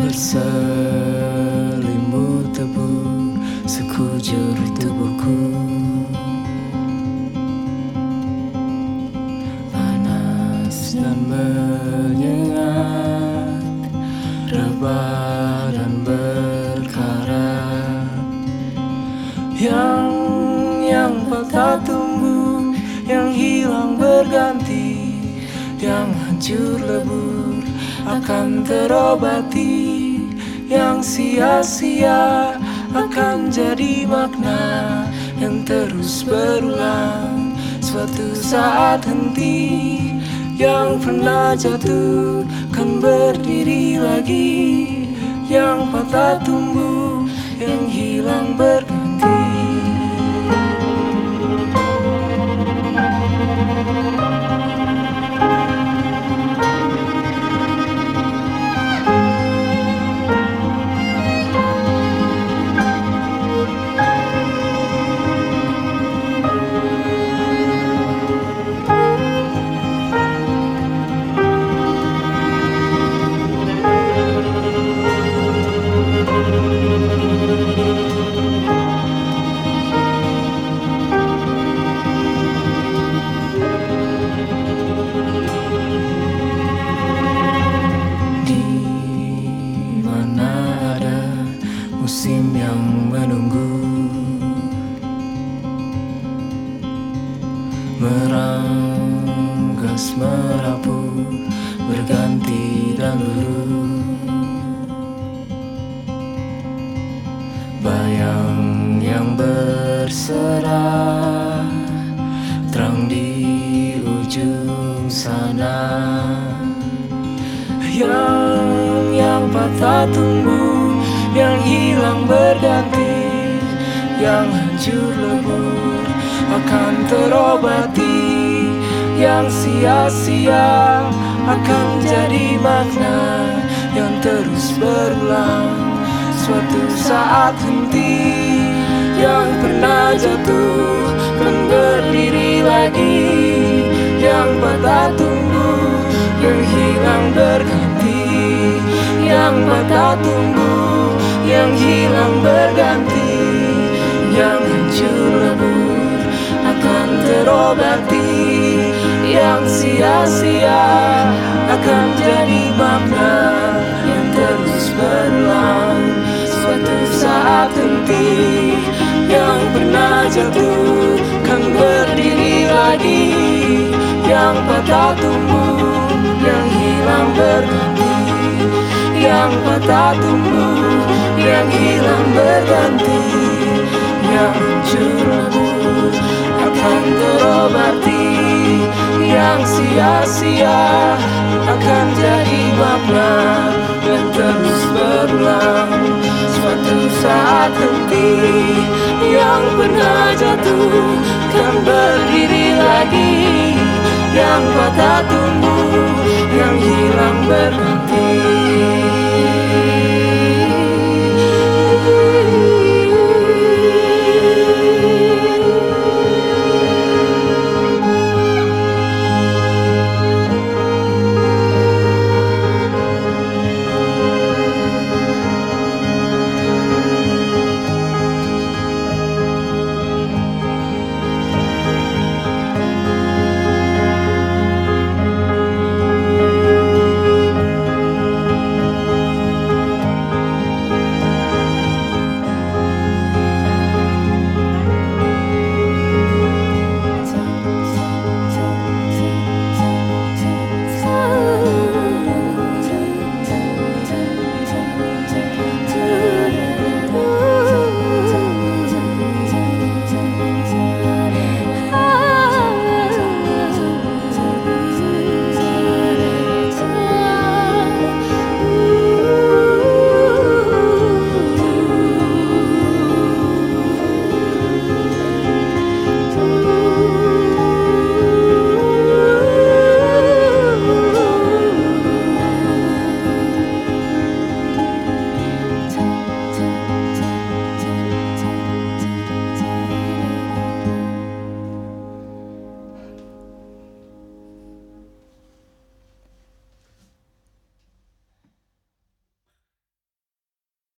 berselimut debu sekujur tubuhku. Panas dan menyengat, rebah dan berkarat. Yang patah tumbuh, yang hilang berganti, yang hancur lebur akan terobati, yang sia-sia akan jadi makna yang terus berulang. Suatu saat henti, yang pernah jatuh kan berdiri lagi, yang patah tumbuh, yang hilang berganti. Musim yang menunggu, meranggas merapu, berganti dan luruh. Bayang yang berserah, terang di ujung sana. Yang patah tumbuh, yang hilang berganti, yang hancur lebur akan terobati, yang sia-sia akan jadi makna yang terus berulang. Suatu saat henti, yang pernah jatuh kan berdiri lagi, yang patah tumbuh, yang hilang berganti, yang patah tumbuh, yang hilang berganti, yang hancur lebur akan terobati, yang sia-sia akan jadi makna yang terus berulang. Suatu saat henti, yang pernah jatuh kan berdiri lagi, yang patah tumbuh, yang hilang berganti, yang patah tumbuh, yang hilang berganti, yang hancur lebur akan terobati, yang sia-sia akan jadi makna yang terus berulang. Suatu saat henti, yang pernah jatuh kan berdiri lagi, yang patah tumbuh, yang hilang berganti,